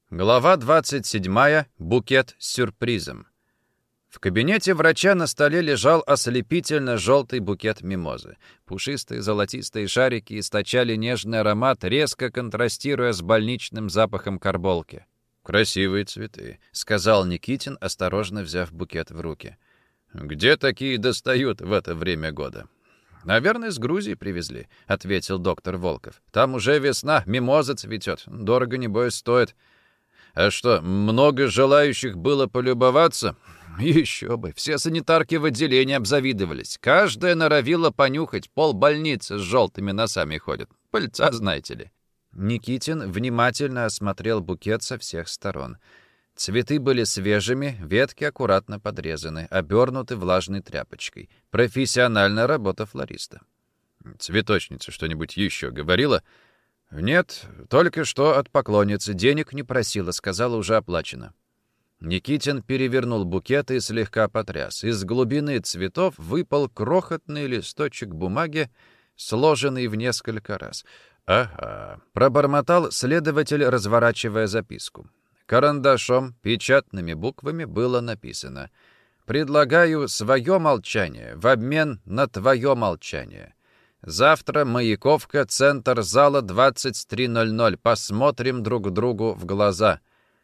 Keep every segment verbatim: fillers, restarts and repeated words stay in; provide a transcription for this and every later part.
Глава двадцать седьмая. Букет с сюрпризом. В кабинете врача на столе лежал ослепительно желтый букет мимозы. Пушистые золотистые шарики источали нежный аромат, резко контрастируя с больничным запахом карболки. «Красивые цветы», — сказал Никитин, осторожно взяв букет в руки. «Где такие достают в это время года?» «Наверное, с Грузии привезли», — ответил доктор Волков. «Там уже весна, мимоза цветет. Дорого, небось, стоит». «А что, много желающих было полюбоваться?» «Еще бы! Все санитарки в отделении обзавидовались. Каждая норовила понюхать, пол больницы с желтыми носами ходит. Пыльца, знаете ли». Никитин внимательно осмотрел букет со всех сторон. Цветы были свежими, ветки аккуратно подрезаны, обернуты влажной тряпочкой. Профессиональная работа флориста. «Цветочница что-нибудь еще говорила?» «Нет, только что от поклонницы. Денег не просила, сказала, уже оплачено». Никитин перевернул букет и слегка потряс. Из глубины цветов выпал крохотный листочек бумаги, сложенный в несколько раз. «Ага», — пробормотал следователь, разворачивая записку. Карандашом, печатными буквами было написано: «Предлагаю свое молчание в обмен на твое молчание. Завтра Маяковка, центр зала, двадцать три ноль ноль. Посмотрим друг другу в глаза».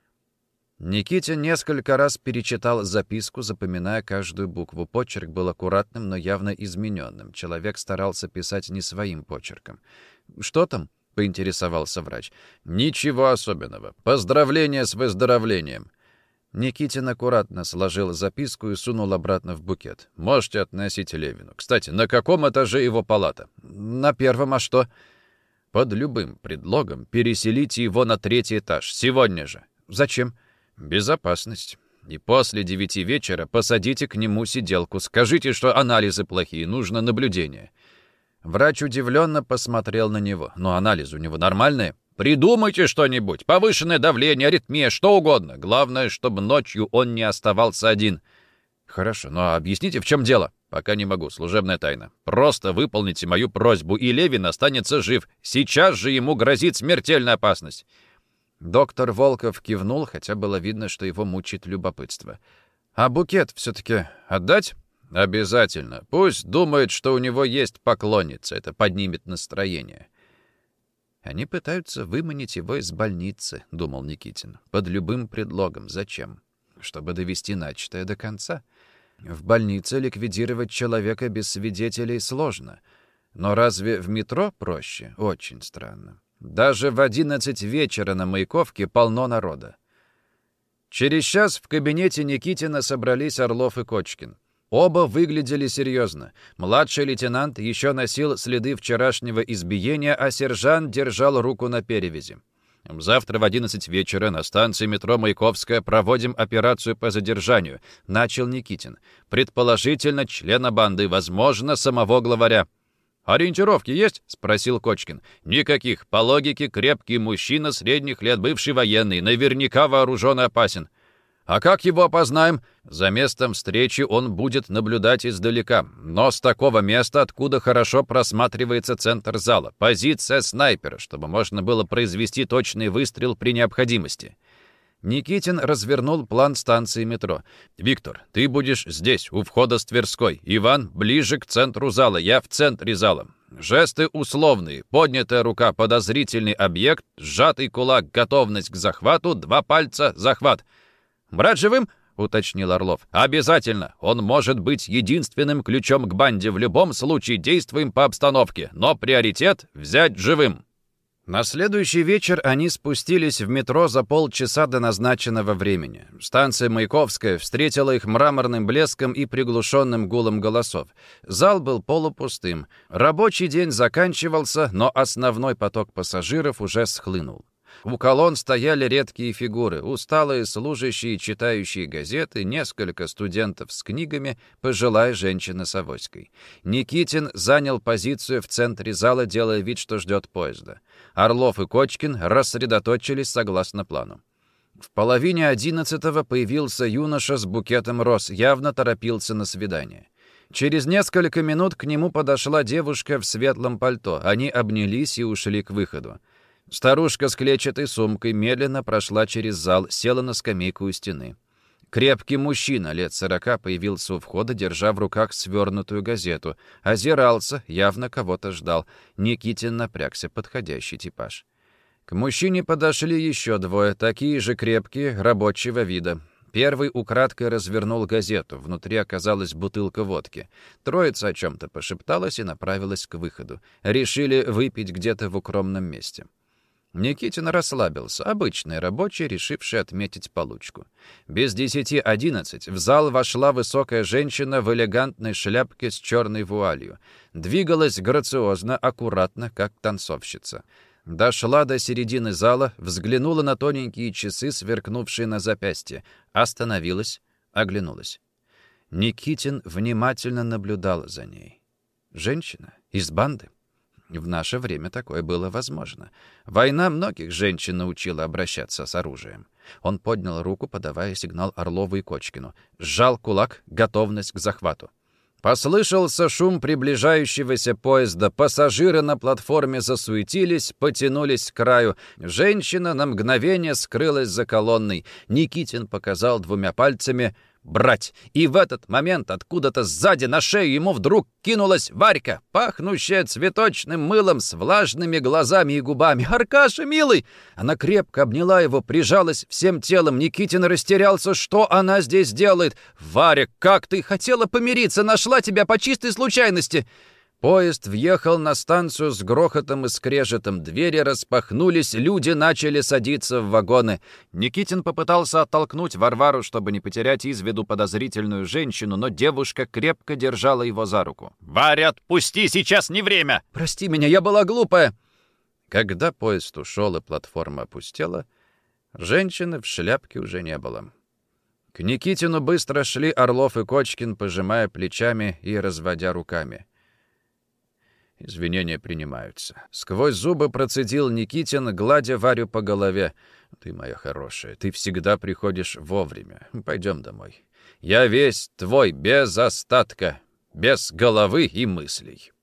Никитин несколько раз перечитал записку, запоминая каждую букву. Почерк был аккуратным, но явно измененным. Человек старался писать не своим почерком. «Что там?» — поинтересовался врач. «Ничего особенного. Поздравления с выздоровлением». Никитин аккуратно сложил записку и сунул обратно в букет. «Можете относить Левину. Кстати, на каком этаже его палата?» «На первом, а что?» «Под любым предлогом переселите его на третий этаж. Сегодня же». «Зачем?» «Безопасность. И после девяти вечера посадите к нему сиделку. Скажите, что анализы плохие, нужно наблюдение». Врач удивленно посмотрел на него. «Но анализы у него нормальные?» «Придумайте что-нибудь. Повышенное давление, аритмия, что угодно. Главное, чтобы ночью он не оставался один». «Хорошо, но объясните, в чем дело?» «Пока не могу. Служебная тайна. Просто выполните мою просьбу, и Левин останется жив. Сейчас же ему грозит смертельная опасность». Доктор Волков кивнул, хотя было видно, что его мучит любопытство. «А букет все-таки отдать?» «Обязательно. Пусть думает, что у него есть поклонница. Это поднимет настроение». «Они пытаются выманить его из больницы», — думал Никитин. «Под любым предлогом. Зачем? Чтобы довести начатое до конца. В больнице ликвидировать человека без свидетелей сложно. Но разве в метро проще? Очень странно. Даже в одиннадцать вечера на Маяковке полно народа». Через час в кабинете Никитина собрались Орлов и Кочкин. Оба выглядели серьезно. Младший лейтенант еще носил следы вчерашнего избиения, а сержант держал руку на перевязи. «Завтра в одиннадцать вечера на станции метро Маяковская проводим операцию по задержанию», — начал Никитин. «Предположительно, члена банды, возможно, самого главаря». «Ориентировки есть?» — спросил Кочкин. «Никаких. По логике, крепкий мужчина средних лет, бывший военный, наверняка вооружен и опасен». «А как его опознаем?» «За местом встречи он будет наблюдать издалека, но с такого места, откуда хорошо просматривается центр зала. Позиция снайпера, чтобы можно было произвести точный выстрел при необходимости». Никитин развернул план станции метро. «Виктор, ты будешь здесь, у входа с Тверской. Иван, ближе к центру зала, я в центре зала. Жесты условные. Поднятая рука — подозрительный объект, сжатый кулак — готовность к захвату, два пальца — захват». «Брать живым?» — уточнил Орлов. «Обязательно. Он может быть единственным ключом к банде. В любом случае действуем по обстановке, но приоритет — взять живым». На следующий вечер они спустились в метро за полчаса до назначенного времени. Станция Маяковская встретила их мраморным блеском и приглушенным гулом голосов. Зал был полупустым. Рабочий день заканчивался, но основной поток пассажиров уже схлынул. У колонн стояли редкие фигуры, усталые служащие, читающие газеты, несколько студентов с книгами, пожилая женщина с авоськой. Никитин занял позицию в центре зала, делая вид, что ждет поезда. Орлов и Кочкин рассредоточились согласно плану. В половине одиннадцатого появился юноша с букетом роз, явно торопился на свидание. Через несколько минут к нему подошла девушка в светлом пальто. Они обнялись и ушли к выходу. Старушка с клетчатой сумкой медленно прошла через зал, села на скамейку у стены. Крепкий мужчина лет сорока появился у входа, держа в руках свернутую газету. Озирался, явно кого-то ждал. Никитин напрягся, подходящий типаж. К мужчине подошли еще двое, такие же крепкие, рабочего вида. Первый украдкой развернул газету. Внутри оказалась бутылка водки. Троица о чем-то пошепталась и направилась к выходу. Решили выпить где-то в укромном месте. Никитин расслабился, обычный рабочий, решивший отметить получку. Без десяти одиннадцать в зал вошла высокая женщина в элегантной шляпке с черной вуалью. Двигалась грациозно, аккуратно, как танцовщица. Дошла до середины зала, взглянула на тоненькие часы, сверкнувшие на запястье. Остановилась, оглянулась. Никитин внимательно наблюдал за ней. Женщина из банды. В наше время такое было возможно. Война многих женщин научила обращаться с оружием. Он поднял руку, подавая сигнал Орлову и Кочкину. Сжал кулак, готовность к захвату. Послышался шум приближающегося поезда. Пассажиры на платформе засуетились, потянулись к краю. Женщина на мгновение скрылась за колонной. Никитин показал двумя пальцами «брать». И в этот момент откуда-то сзади на шею ему вдруг кинулась Варька, пахнущая цветочным мылом с влажными глазами и губами. «Аркаша, милый!» Она крепко обняла его, прижалась всем телом. Никитин растерялся, что она здесь делает. «Варя, как ты хотела помириться! Нашла тебя по чистой случайности!» Поезд въехал на станцию с грохотом и скрежетом. Двери распахнулись, люди начали садиться в вагоны. Никитин попытался оттолкнуть Варвару, чтобы не потерять из виду подозрительную женщину, но девушка крепко держала его за руку. «Варя, отпусти, сейчас не время!» «Прости меня, я была глупая!» Когда поезд ушел и платформа опустела, женщины в шляпке уже не было. К Никитину быстро шли Орлов и Кочкин, пожимая плечами и разводя руками. «Извинения принимаются». Сквозь зубы процедил Никитин, гладя Варю по голове. «Ты моя хорошая, ты всегда приходишь вовремя. Пойдем домой. Я весь твой, без остатка, без головы и мыслей».